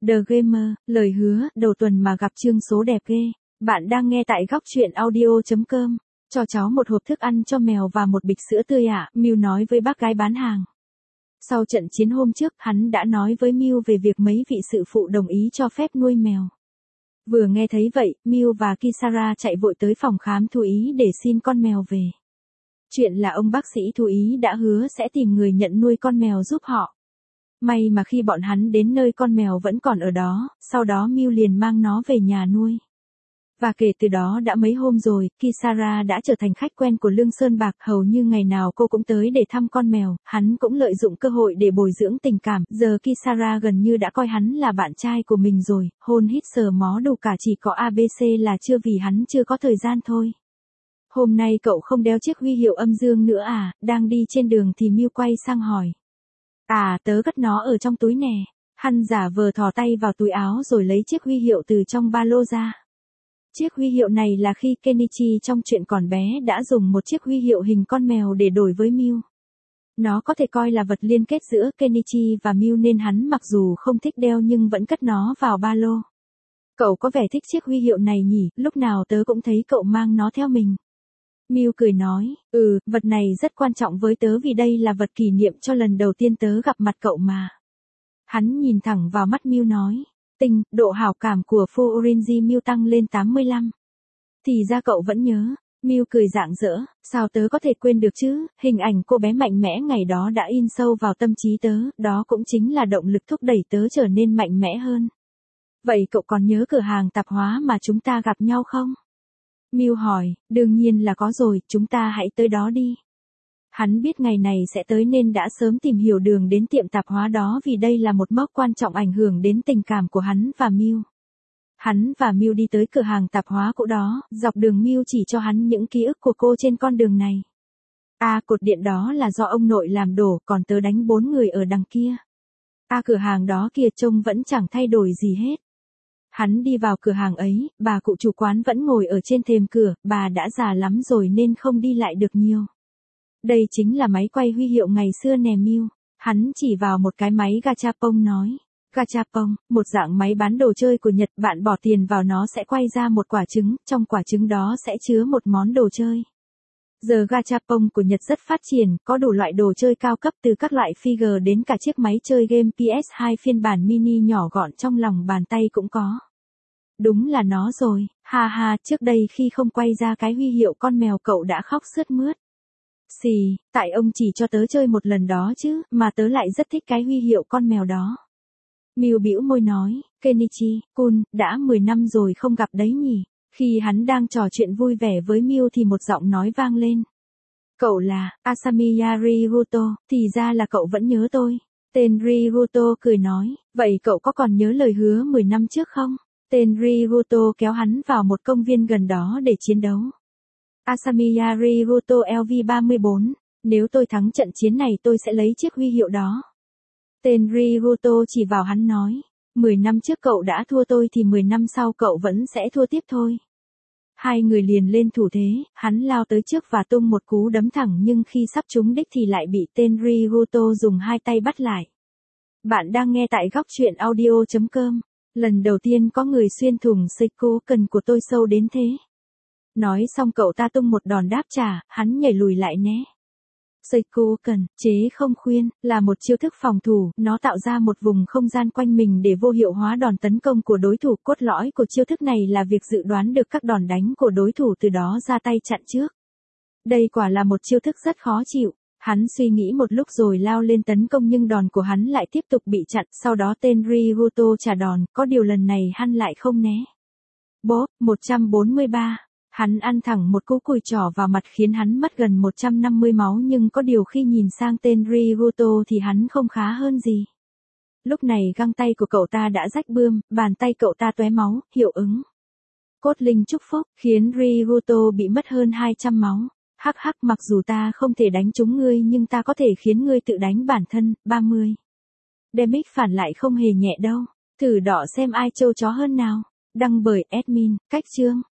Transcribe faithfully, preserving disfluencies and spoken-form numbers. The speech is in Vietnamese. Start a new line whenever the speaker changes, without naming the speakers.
The Gamer, lời hứa, đầu tuần mà gặp chương số đẹp ghê. Bạn đang nghe tại góc truyện audio chấm com. Cho cháu một hộp thức ăn cho mèo và một bịch sữa tươi ạ, Mew nói với bác gái bán hàng. Sau trận chiến hôm trước, hắn đã nói với Mew về việc mấy vị sự phụ đồng ý cho phép nuôi mèo. Vừa nghe thấy vậy, Mew và Kisara chạy vội tới phòng khám thú y để xin con mèo về. Chuyện là ông bác sĩ thú y đã hứa sẽ tìm người nhận nuôi con mèo giúp họ. May mà khi bọn hắn đến nơi con mèo vẫn còn ở đó, sau đó Mew liền mang nó về nhà nuôi. Và kể từ đó đã mấy hôm rồi, Kisara đã trở thành khách quen của Lương Sơn Bạc, hầu như ngày nào cô cũng tới để thăm con mèo, hắn cũng lợi dụng cơ hội để bồi dưỡng tình cảm, giờ Kisara gần như đã coi hắn là bạn trai của mình rồi, hôn hít sờ mó đủ cả chỉ có a bê xê là chưa vì hắn chưa có thời gian thôi. Hôm nay cậu không đeo chiếc huy hiệu âm dương nữa à, đang đi trên đường thì Mew quay sang hỏi. À, tớ cất nó ở trong túi nè. Hắn giả vờ thò tay vào túi áo rồi lấy chiếc huy hiệu từ trong ba lô ra. Chiếc huy hiệu này là khi Kenichi trong chuyện còn bé đã dùng một chiếc huy hiệu hình con mèo để đổi với Mew. Nó có thể coi là vật liên kết giữa Kenichi và Mew nên hắn mặc dù không thích đeo nhưng vẫn cất nó vào ba lô. Cậu có vẻ thích chiếc huy hiệu này nhỉ, lúc nào tớ cũng thấy cậu mang nó theo mình. Mew cười nói, ừ, vật này rất quan trọng với tớ vì đây là vật kỷ niệm cho lần đầu tiên tớ gặp mặt cậu mà. Hắn nhìn thẳng vào mắt Mew nói, tinh, độ hảo cảm của Furinji Mew tăng lên tám mươi lăm. Thì ra cậu vẫn nhớ. Mew cười rạng rỡ, sao tớ có thể quên được chứ, hình ảnh cô bé mạnh mẽ ngày đó đã in sâu vào tâm trí tớ, đó cũng chính là động lực thúc đẩy tớ trở nên mạnh mẽ hơn. Vậy cậu còn nhớ cửa hàng tạp hóa mà chúng ta gặp nhau không? Mew hỏi, đương nhiên là có rồi, chúng ta hãy tới đó đi. Hắn biết ngày này sẽ tới nên đã sớm tìm hiểu đường đến tiệm tạp hóa đó vì đây là một mốc quan trọng ảnh hưởng đến tình cảm của hắn và Mew. Hắn và Mew đi tới cửa hàng tạp hóa cũ đó, dọc đường Mew chỉ cho hắn những ký ức của cô trên con đường này. À, cột điện đó là do ông nội làm đổ, còn tớ đánh bốn người ở đằng kia. À, cửa hàng đó kìa trông vẫn chẳng thay đổi gì hết. Hắn đi vào cửa hàng ấy, bà cụ chủ quán vẫn ngồi ở trên thềm cửa, bà đã già lắm rồi nên không đi lại được nhiều. Đây chính là máy quay huy hiệu ngày xưa nè Mew. Hắn chỉ vào một cái máy gachapon nói. Gachapon, một dạng máy bán đồ chơi của Nhật, bạn bỏ tiền vào nó sẽ quay ra một quả trứng, trong quả trứng đó sẽ chứa một món đồ chơi. Giờ gachapon của Nhật rất phát triển, có đủ loại đồ chơi cao cấp từ các loại figure đến cả chiếc máy chơi game pê ét hai phiên bản mini nhỏ gọn trong lòng bàn tay cũng có. Đúng là nó rồi, ha ha, trước đây khi không quay ra cái huy hiệu con mèo cậu đã khóc sướt mướt. Xì, tại ông chỉ cho tớ chơi một lần đó chứ, mà tớ lại rất thích cái huy hiệu con mèo đó. Mew bĩu môi nói, Kenichi, Kun, đã mười năm rồi không gặp đấy nhỉ. Khi hắn đang trò chuyện vui vẻ với Mew thì một giọng nói vang lên. Cậu là, Asamiya Ryuto, thì ra là cậu vẫn nhớ tôi. Tên Ryuto cười nói, vậy cậu có còn nhớ lời hứa mười năm trước không? Tên Ryuto kéo hắn vào một công viên gần đó để chiến đấu. Asamiya Ryuto L V ba mươi bốn, nếu tôi thắng trận chiến này tôi sẽ lấy chiếc huy hiệu đó. Tên Ryuto chỉ vào hắn nói, mười năm trước cậu đã thua tôi thì mười năm sau cậu vẫn sẽ thua tiếp thôi. Hai người liền lên thủ thế, hắn lao tới trước và tung một cú đấm thẳng nhưng khi sắp trúng đích thì lại bị tên Ryuto dùng hai tay bắt lại. Bạn đang nghe tại góc truyện audio chấm com. Lần đầu tiên có người xuyên thủng Seiko cần của tôi sâu đến thế. Nói xong cậu ta tung một đòn đáp trả, hắn nhảy lùi lại né. Seiko cần, chế không khuyên, là một chiêu thức phòng thủ, nó tạo ra một vùng không gian quanh mình để vô hiệu hóa đòn tấn công của đối thủ. Cốt lõi của chiêu thức này là việc dự đoán được các đòn đánh của đối thủ từ đó ra tay chặn trước. Đây quả là một chiêu thức rất khó chịu. Hắn suy nghĩ một lúc rồi lao lên tấn công nhưng đòn của hắn lại tiếp tục bị chặn, sau đó tên Ryuto trả đòn, có điều lần này hắn lại không né. Bốp, một trăm bốn mươi ba. Hắn ăn thẳng một cú cùi trỏ vào mặt khiến hắn mất gần một trăm năm mươi máu nhưng có điều khi nhìn sang tên Ryuto thì hắn không khá hơn gì. Lúc này găng tay của cậu ta đã rách bươm, bàn tay cậu ta tóe máu, hiệu ứng. Cốt linh chúc phúc, khiến Ryuto bị mất hơn hai trăm máu. Hắc hắc, mặc dù ta không thể đánh trúng ngươi nhưng ta có thể khiến ngươi tự đánh bản thân, ba mươi. Damage phản lại không hề nhẹ đâu. Thử đỏ xem ai trâu chó hơn nào. Đăng bởi admin, cách chương.